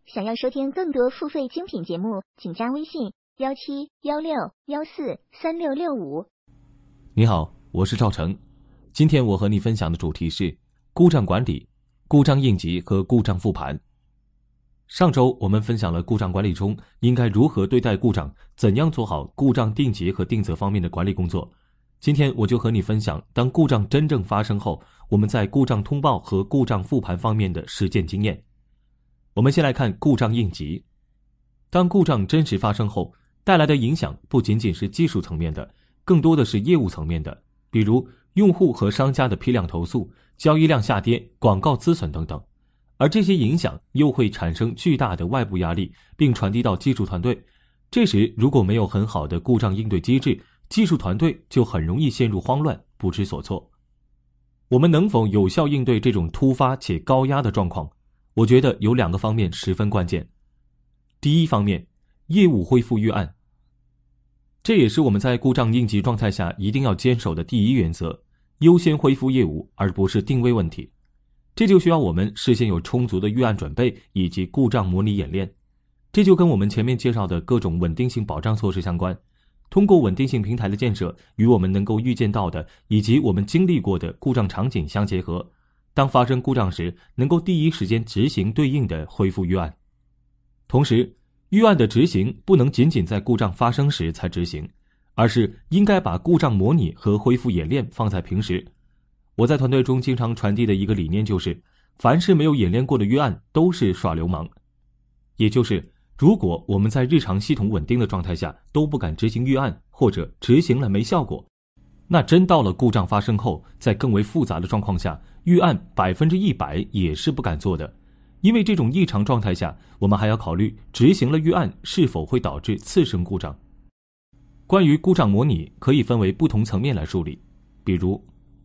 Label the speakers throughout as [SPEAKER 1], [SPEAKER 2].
[SPEAKER 1] 想要收听更多付费精品节目，请加微信1716143665。
[SPEAKER 2] 你好，我是赵成。今天我和你分享的主题是故障管理、故障应急和故障复盘。上周我们分享了故障管理中应该如何对待故障，怎样做好故障定级和定责方面的管理工作。今天我就和你分享，当故障真正发生后，我们在故障通报和故障复盘方面的实践经验。我们先来看故障应急。当故障真实发生后，带来的影响不仅仅是技术层面的，更多的是业务层面的，比如用户和商家的批量投诉、交易量下跌、广告资损等等。而这些影响又会产生巨大的外部压力，并传递到技术团队。这时如果没有很好的故障应对机制，技术团队就很容易陷入慌乱，不知所措。我们能否有效应对这种突发且高压的状况？我觉得有2个方面十分关键。第一方面，业务恢复预案。这也是我们在故障应急状态下一定要坚守的第一原则，优先恢复业务，而不是定位问题。这就需要我们事先有充足的预案准备以及故障模拟演练。这就跟我们前面介绍的各种稳定性保障措施相关。通过稳定性平台的建设与我们能够预见到的以及我们经历过的故障场景相结合，当发生故障时能够第一时间执行对应的恢复预案。同时，预案的执行不能仅仅在故障发生时才执行，而是应该把故障模拟和恢复演练放在平时。我在团队中经常传递的一个理念就是，凡是没有演练过的预案都是耍流氓。也就是如果我们在日常系统稳定的状态下都不敢执行预案，或者执行了没效果，那真到了故障发生后，在更为复杂的状况下，预案100%也是不敢做的。因为这种异常状态下，我们还要考虑执行了预案是否会导致次生故障。关于故障模拟可以分为不同层面来梳理，比如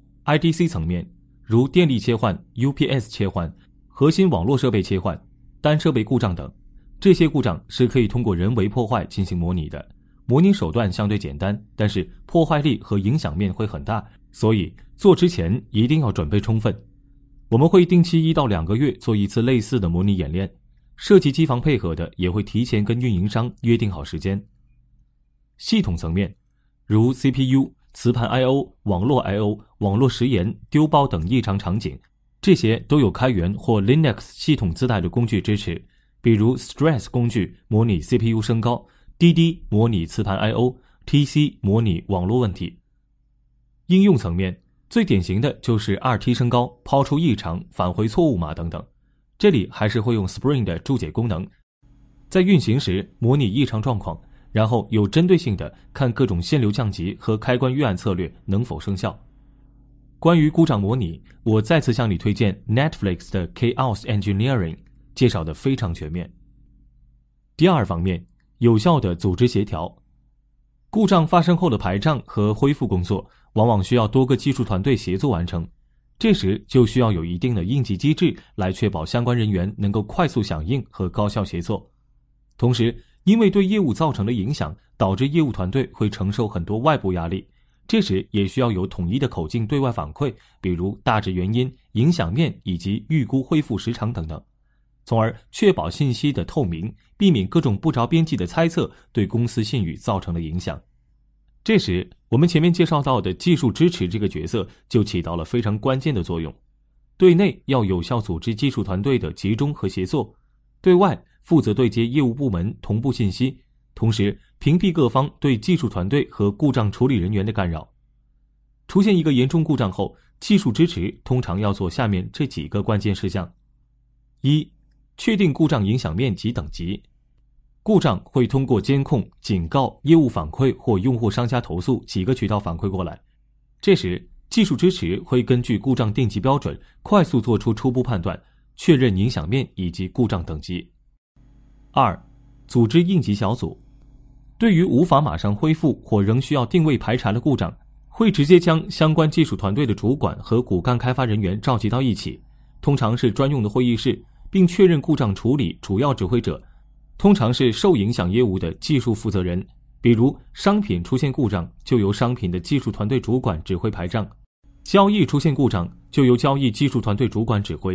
[SPEAKER 2] IDC 层面，如电力切换、UPS 切换、核心网络设备切换、单设备故障等。这些故障是可以通过人为破坏进行模拟的，模拟手段相对简单，但是破坏力和影响面会很大，所以做之前一定要准备充分。我们会定期1到2个月做一次类似的模拟演练，涉及机房配合的也会提前跟运营商约定好时间。系统层面，如 CPU、磁盘 I/O、网络 I/O、网络时延、丢包等异常场景，这些都有开源或 Linux 系统自带的工具支持，比如 Stress 工具模拟 CPU 升高， DD 模拟磁盘 I/O， TC 模拟网络问题。应用层面，最典型的就是 2T 升高、抛出异常、返回错误码等等。这里还是会用 Spring 的注解功能，在运行时模拟异常状况，然后有针对性的看各种限流降级和开关预案策略能否生效。关于故障模拟，我再次向你推荐 Netflix 的 Chaos Engineering， 介绍的非常全面。第二方面，有效的组织协调。故障发生后的排障和恢复工作往往需要多个技术团队协作完成，这时就需要有一定的应急机制来确保相关人员能够快速响应和高效协作。同时，因为对业务造成的影响，导致业务团队会承受很多外部压力，这时也需要有统一的口径对外反馈，比如大致原因、影响面以及预估恢复时长等等，从而确保信息的透明，避免各种不着边际的猜测对公司信誉造成的影响。这时，我们前面介绍到的技术支持这个角色就起到了非常关键的作用。对内要有效组织技术团队的集中和协作，对外负责对接业务部门同步信息，同时屏蔽各方对技术团队和故障处理人员的干扰。出现一个严重故障后，技术支持通常要做下面这几个关键事项。1、确定故障影响面及等级。故障会通过监控、警告、业务反馈或用户商家投诉几个渠道反馈过来，这时技术支持会根据故障定级标准快速做出初步判断，确认影响面以及故障等级。2、组织应急小组。对于无法马上恢复或仍需要定位排查的故障，会直接将相关技术团队的主管和骨干开发人员召集到一起，通常是专用的会议室，并确认故障处理主要指挥者通常是受影响业务的技术负责人，比如商品出现故障，就由商品的技术团队主管指挥排障；交易出现故障，就由交易技术团队主管指挥；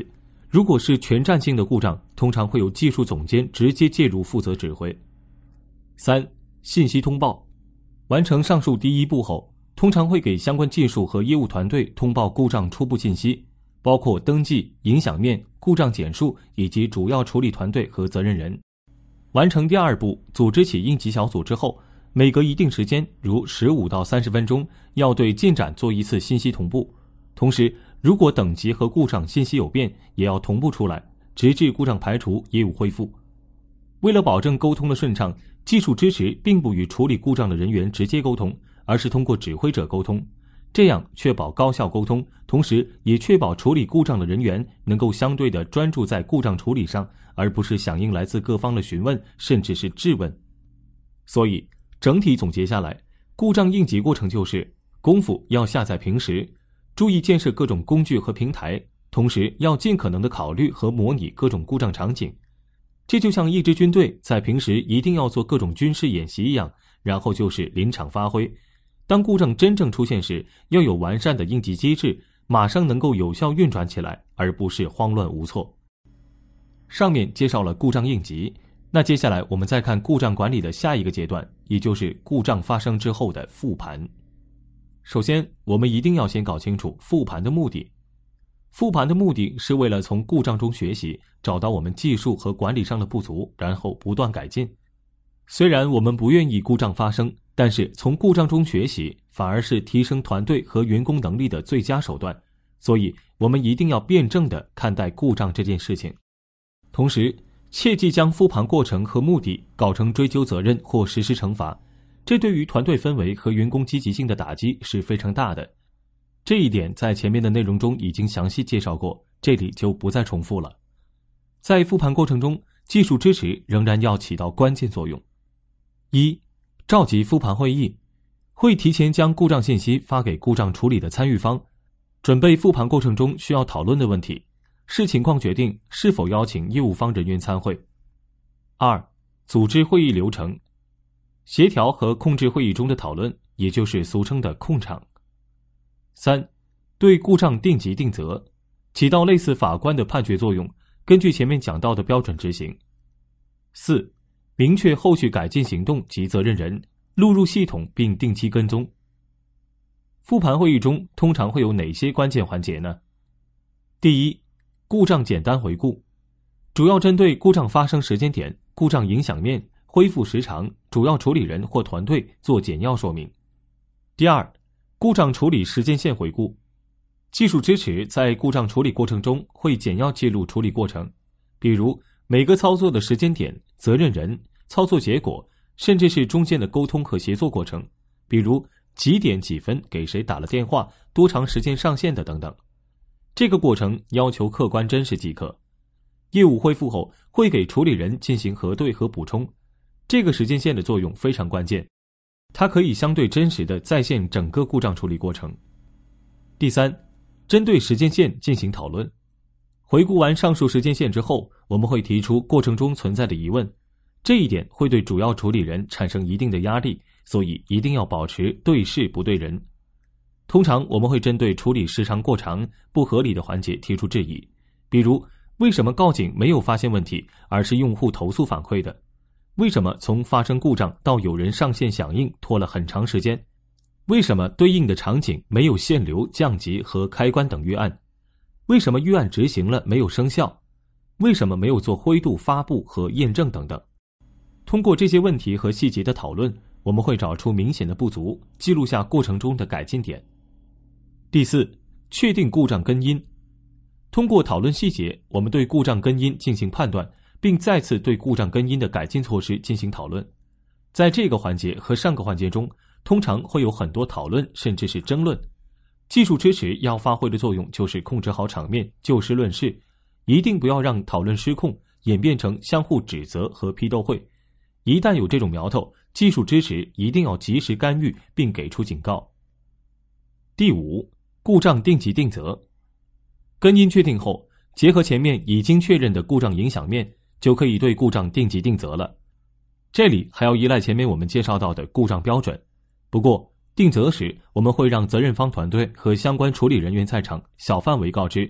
[SPEAKER 2] 如果是全站性的故障，通常会有技术总监直接介入负责指挥。3. 信息通报。完成上述第一步后，通常会给相关技术和业务团队通报故障初步信息，包括登记、影响面、故障简述以及主要处理团队和责任人。完成第二步，组织起应急小组之后，每隔一定时间，如15到30分钟，要对进展做一次信息同步。同时，如果等级和故障信息有变，也要同步出来，直至故障排除、业务恢复。为了保证沟通的顺畅，技术支持并不与处理故障的人员直接沟通，而是通过指挥者沟通，这样确保高效沟通，同时也确保处理故障的人员能够相对地专注在故障处理上，而不是响应来自各方的询问，甚至是质问。所以整体总结下来，故障应急过程就是功夫要下在平时，注意建设各种工具和平台，同时要尽可能地考虑和模拟各种故障场景。这就像一支军队在平时一定要做各种军事演习一样，然后就是临场发挥。当故障真正出现时，要有完善的应急机制，马上能够有效运转起来，而不是慌乱无措。上面介绍了故障应急，那接下来我们再看故障管理的下一个阶段，也就是故障发生之后的复盘。首先，我们一定要先搞清楚复盘的目的。复盘的目的是为了从故障中学习，找到我们技术和管理上的不足，然后不断改进。虽然我们不愿意故障发生，但是从故障中学习反而是提升团队和员工能力的最佳手段，所以我们一定要辩证地看待故障这件事情。同时，切忌将复盘过程和目的搞成追究责任或实施惩罚，这对于团队氛围和员工积极性的打击是非常大的。这一点在前面的内容中已经详细介绍过，这里就不再重复了。在复盘过程中，技术支持仍然要起到关键作用。1. 召集复盘会议，会提前将故障信息发给故障处理的参与方，准备复盘过程中需要讨论的问题，视情况决定是否邀请业务方人员参会。2. 组织会议流程，协调和控制会议中的讨论，也就是俗称的控场。3. 对故障定级定责，起到类似法官的判决作用，根据前面讲到的标准执行。4. 明确后续改进行动及责任人，录入系统并定期跟踪。复盘会议中通常会有哪些关键环节呢？第一，故障简单回顾，主要针对故障发生时间点、故障影响面、恢复时长、主要处理人或团队做简要说明。第二，故障处理时间线回顾，技术支持在故障处理过程中会简要记录处理过程，比如每个操作的时间点、责任人、操作结果，甚至是中间的沟通和协作过程，比如几点几分给谁打了电话，多长时间上线的等等。这个过程要求客观真实即可。业务恢复后会给处理人进行核对和补充，这个时间线的作用非常关键，它可以相对真实地再现整个故障处理过程。第三，针对时间线进行讨论。回顾完上述时间线之后，我们会提出过程中存在的疑问，这一点会对主要处理人产生一定的压力，所以一定要保持对事不对人。通常我们会针对处理时长过长、不合理的环节提出质疑，比如为什么告警没有发现问题，而是用户投诉反馈的？为什么从发生故障到有人上线响应拖了很长时间？为什么对应的场景没有限流、降级和开关等预案？为什么预案执行了没有生效？为什么没有做灰度发布和验证等等？通过这些问题和细节的讨论，我们会找出明显的不足，记录下过程中的改进点。第四，确定故障根因。通过讨论细节，我们对故障根因进行判断，并再次对故障根因的改进措施进行讨论。在这个环节和上个环节中，通常会有很多讨论，甚至是争论。技术支持要发挥的作用就是控制好场面，就事论事，一定不要让讨论失控，演变成相互指责和批斗会。一旦有这种苗头，技术支持一定要及时干预并给出警告。第五，故障定级定责。根因确定后，结合前面已经确认的故障影响面，就可以对故障定级定责了。这里还要依赖前面我们介绍到的故障标准。不过定责时，我们会让责任方团队和相关处理人员在场，小范围告知，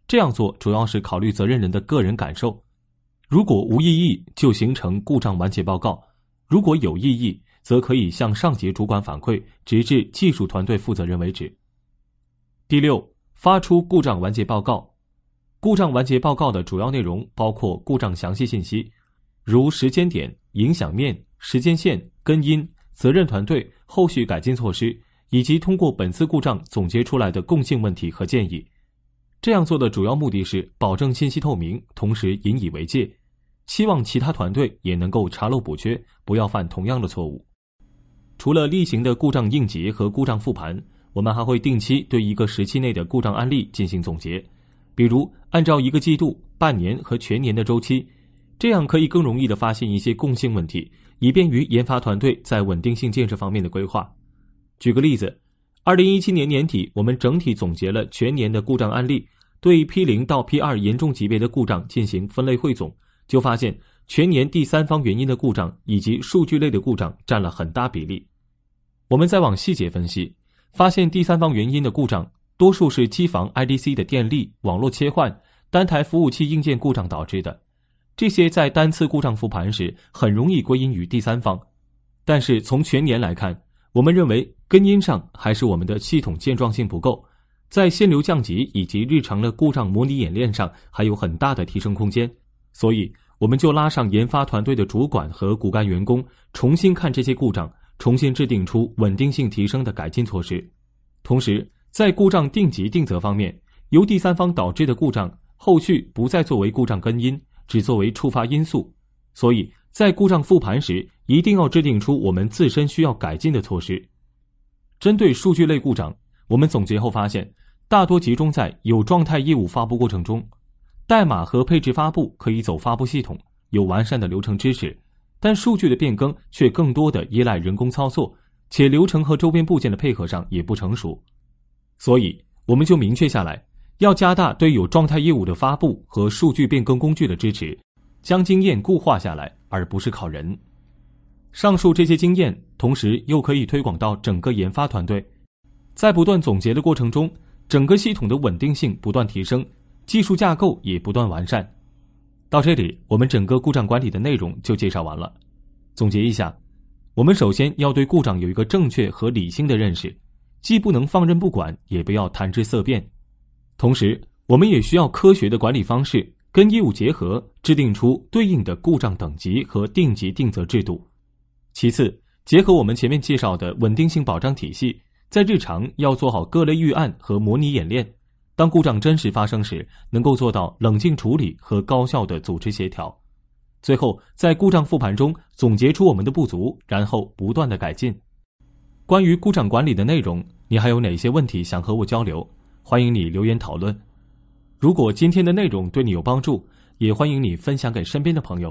[SPEAKER 2] 这样做主要是考虑责任人的个人感受。如果无异议，就形成故障完结报告；如果有异议，则可以向上级主管反馈，直至技术团队负责人为止。第六，发出故障完结报告。故障完结报告的主要内容包括故障详细信息，如时间点、影响面、时间线、根因、责任团队、后续改进措施，以及通过本次故障总结出来的共性问题和建议。这样做的主要目的是保证信息透明，同时引以为戒，希望其他团队也能够查漏补缺，不要犯同样的错误。除了例行的故障应急和故障复盘，我们还会定期对一个时期内的故障案例进行总结，比如按照一个季度、半年和全年的周期，这样可以更容易地发现一些共性问题，以便于研发团队在稳定性建设方面的规划。举个例子，2017年年底，我们整体总结了全年的故障案例，对 P0 到 P2 严重级别的故障进行分类汇总，就发现全年第三方原因的故障以及数据类的故障占了很大比例。我们再往细节分析，发现第三方原因的故障多数是机房 IDC 的电力、网络切换、单台服务器硬件故障导致的，这些在单次故障复盘时很容易归因于第三方。但是从全年来看，我们认为根因上还是我们的系统健壮性不够，在限流降级以及日常的故障模拟演练上还有很大的提升空间，所以我们就拉上研发团队的主管和骨干员工，重新看这些故障，重新制定出稳定性提升的改进措施。同时，在故障定级定责方面，由第三方导致的故障后续不再作为故障根因，只作为触发因素，所以在故障复盘时一定要制定出我们自身需要改进的措施。针对数据类故障，我们总结后发现，大多集中在有状态业务发布过程中，代码和配置发布可以走发布系统，有完善的流程支持，但数据的变更却更多的依赖人工操作，且流程和周边部件的配合上也不成熟。所以我们就明确下来，要加大对有状态业务的发布和数据变更工具的支持，将经验固化下来，而不是靠人。上述这些经验同时又可以推广到整个研发团队，在不断总结的过程中，整个系统的稳定性不断提升，技术架构也不断完善。到这里，我们整个故障管理的内容就介绍完了。总结一下，我们首先要对故障有一个正确和理性的认识，既不能放任不管，也不要谈之色变。同时，我们也需要科学的管理方式，跟业务结合，制定出对应的故障等级和定级定责制度。其次，结合我们前面介绍的稳定性保障体系，在日常要做好各类预案和模拟演练，当故障真实发生时，能够做到冷静处理和高效的组织协调。最后，在故障复盘中总结出我们的不足，然后不断的改进。关于故障管理的内容，你还有哪些问题想和我交流？欢迎你留言讨论。如果今天的内容对你有帮助，也欢迎你分享给身边的朋友。